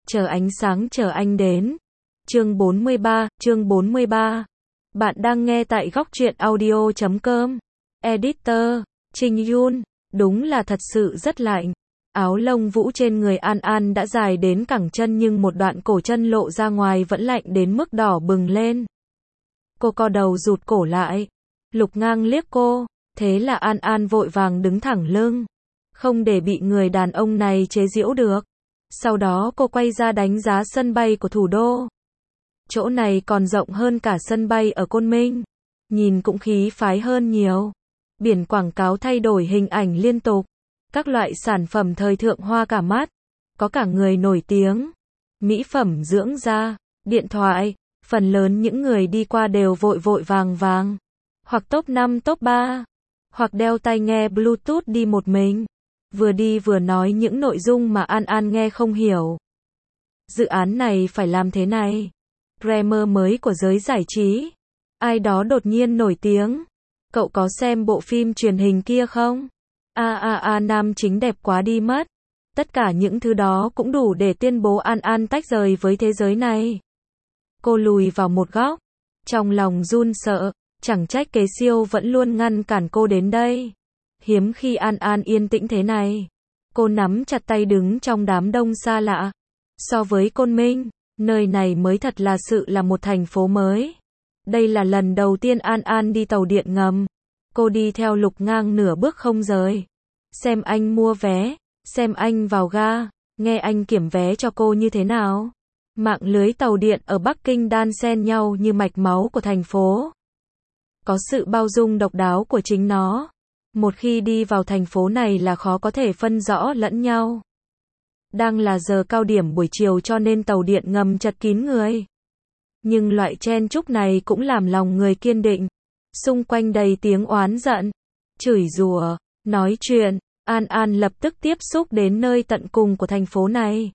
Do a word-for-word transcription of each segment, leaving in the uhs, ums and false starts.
Chờ ánh sáng chờ anh đến. Chương bốn mươi ba, chương bốn mươi ba. Bạn đang nghe tại góc truyện audio chấm com. Editor, Trình Yun, đúng là thật sự rất lạnh. Áo lông vũ trên người An An đã dài đến cẳng chân nhưng một đoạn cổ chân lộ ra ngoài vẫn lạnh đến mức đỏ bừng lên. Cô co đầu rụt cổ lại. Lục Ngang liếc cô, thế là An An vội vàng đứng thẳng lưng, không để bị người đàn ông này chế giễu được. Sau đó cô quay ra đánh giá sân bay của thủ đô. Chỗ này còn rộng hơn cả sân bay ở Côn Minh, nhìn cũng khí phái hơn nhiều. Biển quảng cáo thay đổi hình ảnh liên tục, các loại sản phẩm thời thượng hoa cả mắt, có cả người nổi tiếng, mỹ phẩm dưỡng da, điện thoại. Phần lớn những người đi qua đều vội vội vàng vàng, hoặc top năm top ba, hoặc đeo tai nghe Bluetooth đi một mình, vừa đi vừa nói những nội dung mà An An nghe không hiểu. Dự án này phải làm thế này. Premier mới của giới giải trí. Ai đó đột nhiên nổi tiếng. Cậu có xem bộ phim truyền hình kia không? A a a nam chính đẹp quá đi mất. Tất cả những thứ đó cũng đủ để tuyên bố An An tách rời với thế giới này. Cô lùi vào một góc, trong lòng run sợ, chẳng trách Kế Siêu vẫn luôn ngăn cản cô đến đây. Hiếm khi An An yên tĩnh thế này. Cô nắm chặt tay đứng trong đám đông xa lạ. So với Côn Minh, nơi này mới thật là sự là một thành phố mới. Đây là lần đầu tiên An An đi tàu điện ngầm. Cô đi theo Lục Ngang nửa bước không rời. Xem anh mua vé, xem anh vào ga, nghe anh kiểm vé cho cô như thế nào. Mạng lưới tàu điện ở Bắc Kinh đan xen nhau như mạch máu của thành phố. Có sự bao dung độc đáo của chính nó. Một khi đi vào thành phố này là khó có thể phân rõ lẫn nhau. Đang là giờ cao điểm buổi chiều cho nên tàu điện ngầm chật kín người. Nhưng loại chen chúc này cũng làm lòng người kiên định. Xung quanh đầy tiếng oán giận, chửi rủa, nói chuyện. An An lập tức tiếp xúc đến nơi tận cùng của thành phố này.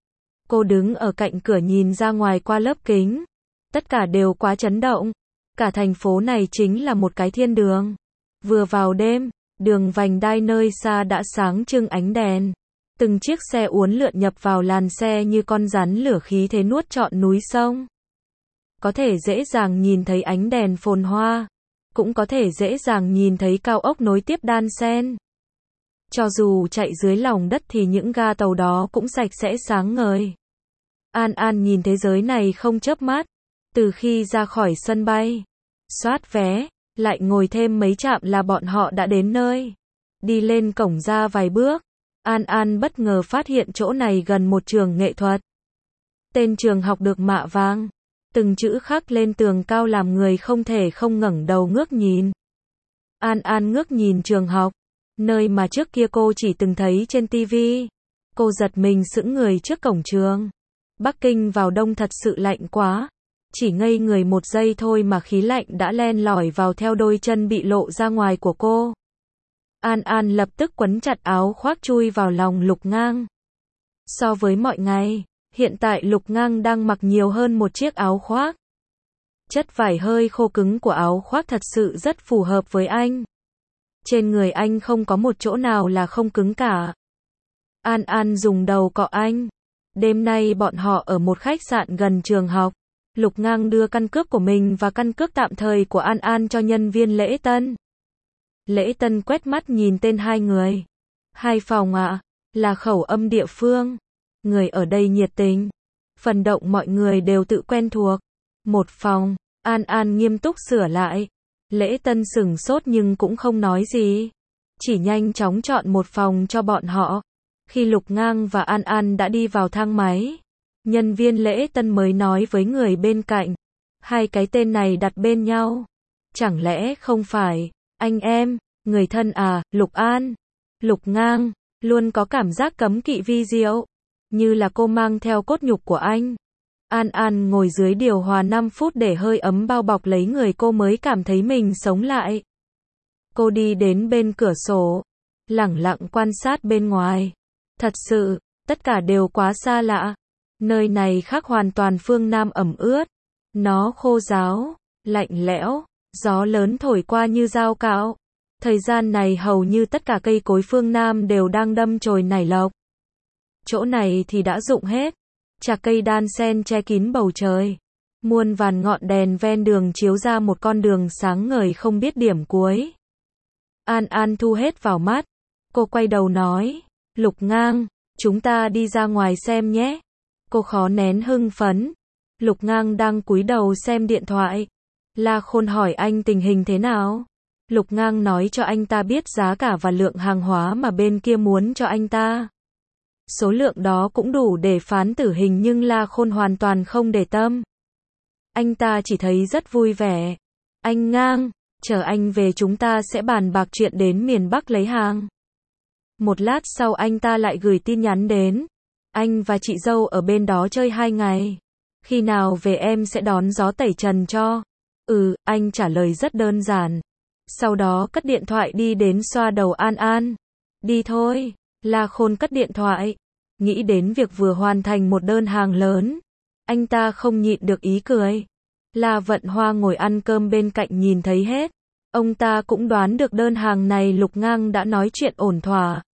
Cô đứng ở cạnh cửa nhìn ra ngoài qua lớp kính. Tất cả đều quá chấn động. Cả thành phố này chính là một cái thiên đường. Vừa vào đêm, đường vành đai nơi xa đã sáng trưng ánh đèn. Từng chiếc xe uốn lượn nhập vào làn xe như con rắn lửa khí thế nuốt trọn núi sông. Có thể dễ dàng nhìn thấy ánh đèn phồn hoa. Cũng có thể dễ dàng nhìn thấy cao ốc nối tiếp đan xen. Cho dù chạy dưới lòng đất thì những ga tàu đó cũng sạch sẽ sáng ngời. An An nhìn thế giới này không chớp mắt. Từ khi ra khỏi sân bay, soát vé, lại ngồi thêm mấy trạm là bọn họ đã đến nơi. Đi lên cổng ra vài bước, An An bất ngờ phát hiện chỗ này gần một trường nghệ thuật. Tên trường học được mạ vàng, từng chữ khắc lên tường cao làm người không thể không ngẩng đầu ngước nhìn. An An ngước nhìn trường học, nơi mà trước kia cô chỉ từng thấy trên ti vi. Cô giật mình sững người trước cổng trường. Bắc Kinh vào đông thật sự lạnh quá. Chỉ ngây người một giây thôi mà khí lạnh đã len lỏi vào theo đôi chân bị lộ ra ngoài của cô. An An lập tức quấn chặt áo khoác chui vào lòng Lục Ngang. So với mọi ngày, hiện tại Lục Ngang đang mặc nhiều hơn một chiếc áo khoác. Chất vải hơi khô cứng của áo khoác thật sự rất phù hợp với anh. Trên người anh không có một chỗ nào là không cứng cả. An An dùng đầu cọ anh. Đêm nay bọn họ ở một khách sạn gần trường học. Lục Ngang đưa căn cước của mình và căn cước tạm thời của An An cho nhân viên lễ tân. Lễ tân quét mắt nhìn tên hai người. Hai phòng ạ, à, là khẩu âm địa phương. Người ở đây nhiệt tình. Phần động mọi người đều tự quen thuộc. Một phòng, An An nghiêm túc sửa lại. Lễ tân sửng sốt nhưng cũng không nói gì. Chỉ nhanh chóng chọn một phòng cho bọn họ. Khi Lục Ngang và An An đã đi vào thang máy, nhân viên lễ tân mới nói với người bên cạnh. Hai cái tên này đặt bên nhau. Chẳng lẽ không phải anh em, người thân à, Lục An, Lục Ngang, luôn có cảm giác cấm kỵ vi diệu. Như là cô mang theo cốt nhục của anh. An An ngồi dưới điều hòa năm phút để hơi ấm bao bọc lấy người cô mới cảm thấy mình sống lại. Cô đi đến bên cửa sổ, lẳng lặng quan sát bên ngoài. Thật sự, tất cả đều quá xa lạ. Nơi này khác hoàn toàn phương Nam ẩm ướt. Nó khô ráo, lạnh lẽo, gió lớn thổi qua như dao cạo. Thời gian này hầu như tất cả cây cối phương Nam đều đang đâm chồi nảy lộc. Chỗ này thì đã rụng hết. Chạc cây đan sen che kín bầu trời. Muôn vàn ngọn đèn ven đường chiếu ra một con đường sáng ngời không biết điểm cuối. An An thu hết vào mắt. Cô quay đầu nói, Lục Ngang, chúng ta đi ra ngoài xem nhé. Cô khó nén hưng phấn. Lục Ngang đang cúi đầu xem điện thoại. La Khôn hỏi anh tình hình thế nào. Lục Ngang nói cho anh ta biết giá cả và lượng hàng hóa mà bên kia muốn cho anh ta. Số lượng đó cũng đủ để phán tử hình nhưng La Khôn hoàn toàn không để tâm. Anh ta chỉ thấy rất vui vẻ. Anh Ngang, chờ anh về chúng ta sẽ bàn bạc chuyện đến miền Bắc lấy hàng. Một lát sau anh ta lại gửi tin nhắn đến. Anh và chị dâu ở bên đó chơi hai ngày. Khi nào về em sẽ đón gió tẩy trần cho. Ừ, anh trả lời rất đơn giản. Sau đó cất điện thoại đi đến xoa đầu An An. Đi thôi. La Khôn cất điện thoại. Nghĩ đến việc vừa hoàn thành một đơn hàng lớn. Anh ta không nhịn được ý cười. La Vận Hoa ngồi ăn cơm bên cạnh nhìn thấy hết. Ông ta cũng đoán được đơn hàng này Lục Ngang đã nói chuyện ổn thỏa.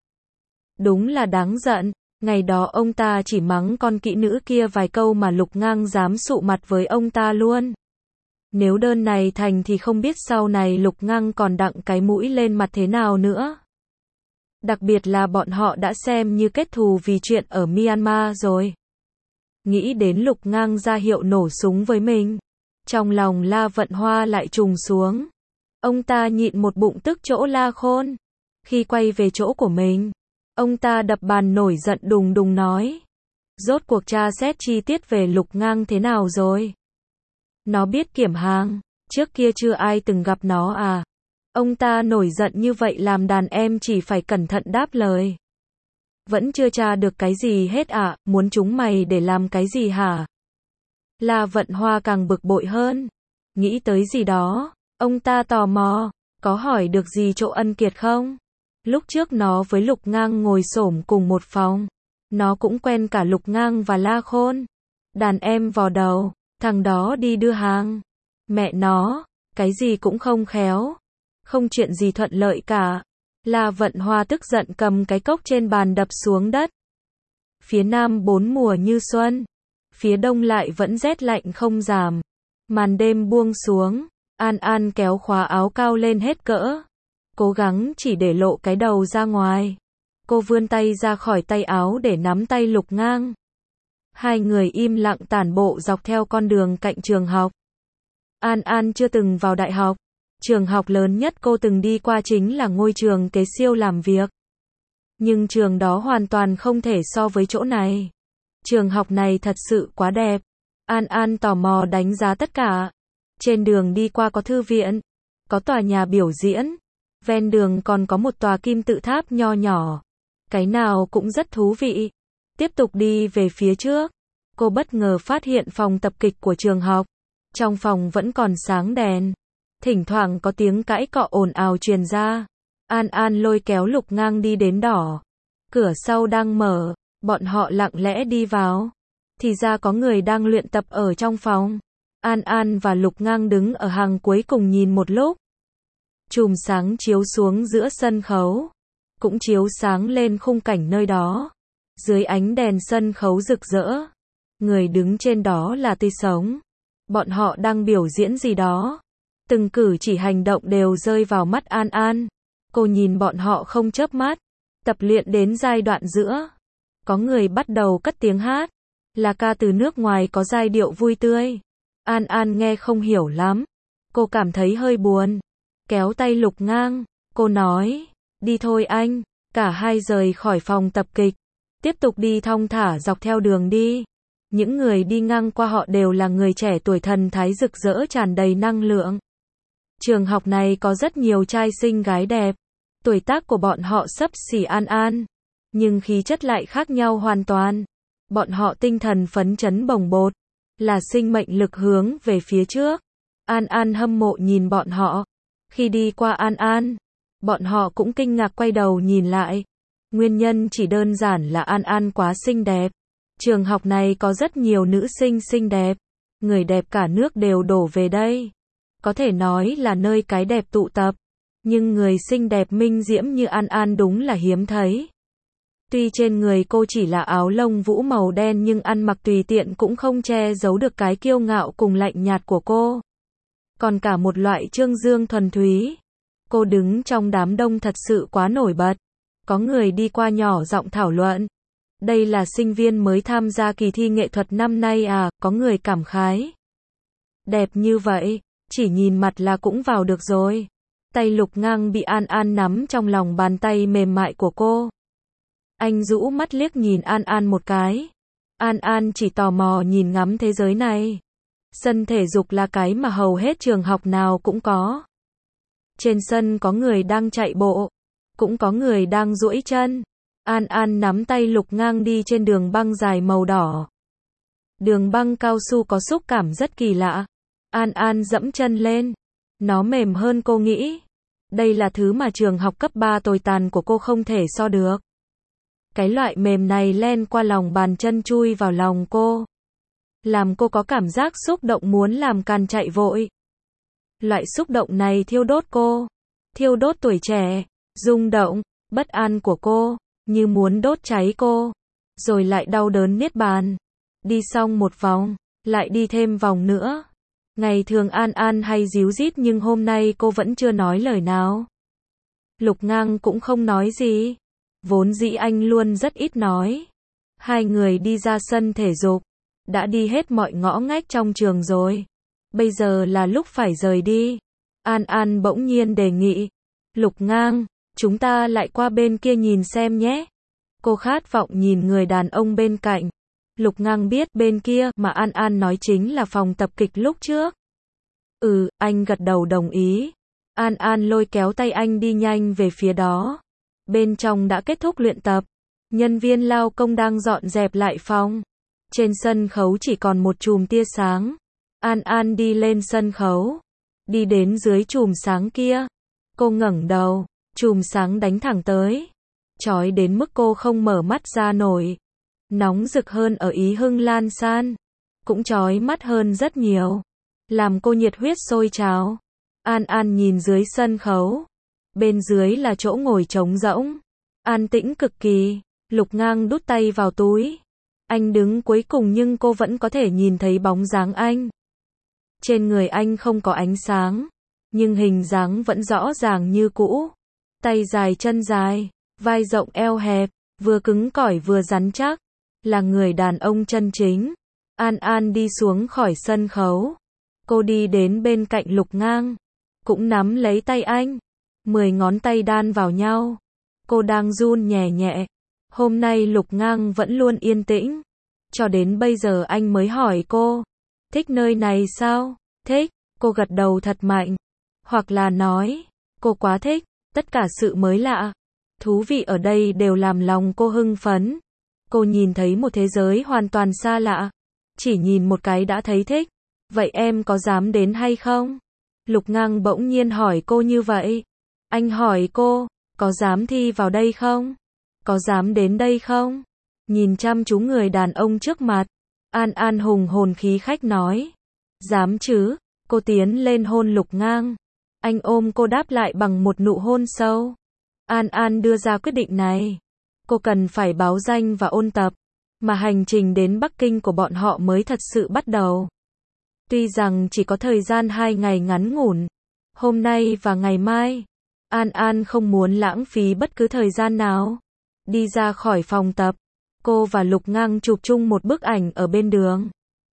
Đúng là đáng giận. Ngày đó ông ta chỉ mắng con kỹ nữ kia vài câu mà Lục Ngang dám sụ mặt với ông ta luôn. Nếu đơn này thành thì không biết sau này Lục Ngang còn đặng cái mũi lên mặt thế nào nữa. Đặc biệt là bọn họ đã xem như kết thù vì chuyện ở Myanmar rồi. Nghĩ đến Lục Ngang ra hiệu nổ súng với mình. Trong lòng La Vận Hoa lại trùng xuống. Ông ta nhịn một bụng tức chỗ La Khôn. Khi quay về chỗ của mình, ông ta đập bàn nổi giận đùng đùng nói. Rốt cuộc tra xét chi tiết về Lục Ngang thế nào rồi? Nó biết kiểm hàng, trước kia chưa ai từng gặp nó à? Ông ta nổi giận như vậy làm đàn em chỉ phải cẩn thận đáp lời. Vẫn chưa tra được cái gì hết à, muốn chúng mày để làm cái gì hả? La Vận Hoa càng bực bội hơn. Nghĩ tới gì đó, ông ta tò mò, có hỏi được gì chỗ Ân Kiệt không? Lúc trước nó với Lục Ngang ngồi xổm cùng một phòng. Nó cũng quen cả Lục Ngang và La Khôn. Đàn em vò đầu, thằng đó đi đưa hàng. Mẹ nó, cái gì cũng không khéo. Không chuyện gì thuận lợi cả. La Vận Hoa tức giận cầm cái cốc trên bàn đập xuống đất. Phía Nam bốn mùa như xuân. Phía Đông lại vẫn rét lạnh không giảm. Màn đêm buông xuống. An An kéo khóa áo cao lên hết cỡ. Cố gắng chỉ để lộ cái đầu ra ngoài. Cô vươn tay ra khỏi tay áo để nắm tay Lục Ngang. Hai người im lặng tản bộ dọc theo con đường cạnh trường học. An An chưa từng vào đại học. Trường học lớn nhất cô từng đi qua chính là ngôi trường kế siêu làm việc. Nhưng trường đó hoàn toàn không thể so với chỗ này. Trường học này thật sự quá đẹp. An An tò mò đánh giá tất cả. Trên đường đi qua có thư viện, có tòa nhà biểu diễn, ven đường còn có một tòa kim tự tháp nho nhỏ. Cái nào cũng rất thú vị. Tiếp tục đi về phía trước, cô bất ngờ phát hiện phòng tập kịch của trường học. Trong phòng vẫn còn sáng đèn. Thỉnh thoảng có tiếng cãi cọ ồn ào truyền ra. An An lôi kéo Lục Ngang đi đến đỏ. Cửa sau đang mở, bọn họ lặng lẽ đi vào. Thì ra có người đang luyện tập ở trong phòng. An An và Lục Ngang đứng ở hàng cuối cùng nhìn một lúc. Chùm sáng chiếu xuống giữa sân khấu, cũng chiếu sáng lên khung cảnh nơi đó. Dưới ánh đèn sân khấu rực rỡ, người đứng trên đó là tươi sống. Bọn họ đang biểu diễn gì đó. Từng cử chỉ hành động đều rơi vào mắt An An. Cô nhìn bọn họ không chớp mắt. Tập luyện đến giai đoạn giữa, có người bắt đầu cất tiếng hát. Là ca từ nước ngoài có giai điệu vui tươi. An An nghe không hiểu lắm. Cô cảm thấy hơi buồn. Kéo tay Lục Ngang. Cô nói, đi thôi anh. Cả hai rời khỏi phòng tập kịch. Tiếp tục đi thong thả dọc theo đường đi. Những người đi ngang qua họ đều là người trẻ tuổi thần thái rực rỡ tràn đầy năng lượng. Trường học này có rất nhiều trai xinh gái đẹp. Tuổi tác của bọn họ xấp xỉ An An. Nhưng khí chất lại khác nhau hoàn toàn. Bọn họ tinh thần phấn chấn bồng bột. Là sinh mệnh lực hướng về phía trước. An An hâm mộ nhìn bọn họ. Khi đi qua An An, bọn họ cũng kinh ngạc quay đầu nhìn lại. Nguyên nhân chỉ đơn giản là An An quá xinh đẹp. Trường học này có rất nhiều nữ sinh xinh đẹp. Người đẹp cả nước đều đổ về đây. Có thể nói là nơi cái đẹp tụ tập. Nhưng người xinh đẹp minh diễm như An An đúng là hiếm thấy. Tuy trên người cô chỉ là áo lông vũ màu đen nhưng ăn mặc tùy tiện cũng không che giấu được cái kiêu ngạo cùng lạnh nhạt của cô. Còn cả một loại trương dương thuần túy. Cô đứng trong đám đông thật sự quá nổi bật. Có người đi qua nhỏ giọng thảo luận. Đây là sinh viên mới tham gia kỳ thi nghệ thuật năm nay à, có người cảm khái. Đẹp như vậy, chỉ nhìn mặt là cũng vào được rồi. Tay Lục Ngang bị An An nắm trong lòng bàn tay mềm mại của cô. Anh rũ mắt liếc nhìn An An một cái. An An chỉ tò mò nhìn ngắm thế giới này. Sân thể dục là cái mà hầu hết trường học nào cũng có. Trên sân có người đang chạy bộ, cũng có người đang duỗi chân. An An nắm tay Lục Ngang đi trên đường băng dài màu đỏ. Đường băng cao su có xúc cảm rất kỳ lạ. An An dẫm chân lên. Nó mềm hơn cô nghĩ. Đây là thứ mà trường học cấp ba tồi tàn của cô không thể so được. Cái loại mềm này len qua lòng bàn chân chui vào lòng cô. Làm cô có cảm giác xúc động muốn làm càn chạy vội. Loại xúc động này thiêu đốt cô. Thiêu đốt tuổi trẻ, rung động, bất an của cô, như muốn đốt cháy cô. Rồi lại đau đớn niết bàn. Đi xong một vòng, lại đi thêm vòng nữa. Ngày thường An An hay díu dít nhưng hôm nay cô vẫn chưa nói lời nào. Lục Ngang cũng không nói gì. Vốn dĩ anh luôn rất ít nói. Hai người đi ra sân thể dục. Đã đi hết mọi ngõ ngách trong trường rồi. Bây giờ là lúc phải rời đi. An An bỗng nhiên đề nghị. Lục Ngang, chúng ta lại qua bên kia nhìn xem nhé. Cô khát vọng nhìn người đàn ông bên cạnh. Lục Ngang biết bên kia mà An An nói chính là phòng tập kịch lúc trước. Ừ, anh gật đầu đồng ý. An An lôi kéo tay anh đi nhanh về phía đó. Bên trong đã kết thúc luyện tập. Nhân viên lao công đang dọn dẹp lại phòng. Trên sân khấu chỉ còn một chùm tia sáng. An An đi lên sân khấu. Đi đến dưới chùm sáng kia. Cô ngẩng đầu. Chùm sáng đánh thẳng tới. Chói đến mức cô không mở mắt ra nổi. Nóng rực hơn ở Ý Hưng Lan San. Cũng chói mắt hơn rất nhiều. Làm cô nhiệt huyết sôi trào. An An nhìn dưới sân khấu. Bên dưới là chỗ ngồi trống rỗng. An tĩnh cực kỳ. Lục Ngang đút tay vào túi. Anh đứng cuối cùng nhưng cô vẫn có thể nhìn thấy bóng dáng anh. Trên người anh không có ánh sáng. Nhưng hình dáng vẫn rõ ràng như cũ. Tay dài chân dài. Vai rộng eo hẹp. Vừa cứng cỏi vừa rắn chắc. Là người đàn ông chân chính. An An đi xuống khỏi sân khấu. Cô đi đến bên cạnh Lục Ngang. Cũng nắm lấy tay anh. Mười ngón tay đan vào nhau. Cô đang run nhẹ nhẹ. Hôm nay Lục Ngang vẫn luôn yên tĩnh. Cho đến bây giờ anh mới hỏi cô. Thích nơi này sao? Thích. Cô gật đầu thật mạnh. Hoặc là nói. Cô quá thích. Tất cả sự mới lạ. Thú vị ở đây đều làm lòng cô hưng phấn. Cô nhìn thấy một thế giới hoàn toàn xa lạ. Chỉ nhìn một cái đã thấy thích. Vậy em có dám đến hay không? Lục Ngang bỗng nhiên hỏi cô như vậy. Anh hỏi cô, có dám thi vào đây không? Có dám đến đây không? Nhìn chăm chú người đàn ông trước mặt. An An hùng hồn khí khách nói. Dám chứ? Cô tiến lên hôn Lục Ngang. Anh ôm cô đáp lại bằng một nụ hôn sâu. An An đưa ra quyết định này. Cô cần phải báo danh và ôn tập. Mà hành trình đến Bắc Kinh của bọn họ mới thật sự bắt đầu. Tuy rằng chỉ có thời gian hai ngày ngắn ngủn. Hôm nay và ngày mai. An An không muốn lãng phí bất cứ thời gian nào. Đi ra khỏi phòng tập. Cô và Lục Ngang chụp chung một bức ảnh ở bên đường.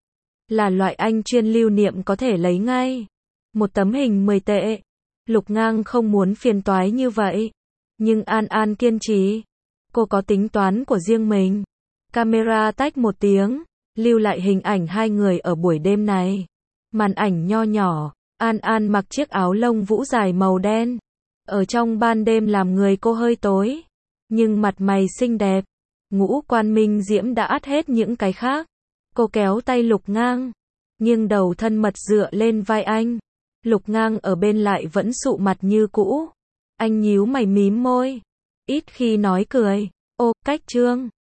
Là loại anh chuyên lưu niệm có thể lấy ngay. Một tấm hình mười tệ. Lục Ngang không muốn phiền toái như vậy. Nhưng An An kiên trì. Cô có tính toán của riêng mình. Camera tách một tiếng. Lưu lại hình ảnh hai người ở buổi đêm này. Màn ảnh nho nhỏ. An An mặc chiếc áo lông vũ dài màu đen. Ở trong ban đêm làm người cô hơi tối. Nhưng mặt mày xinh đẹp. Ngũ quan minh diễm đã át hết những cái khác. Cô kéo tay Lục Ngang. Nghiêng đầu thân mật dựa lên vai anh. Lục Ngang ở bên lại vẫn sụ mặt như cũ. Anh nhíu mày mím môi. Ít khi nói cười. Ô, cách trương.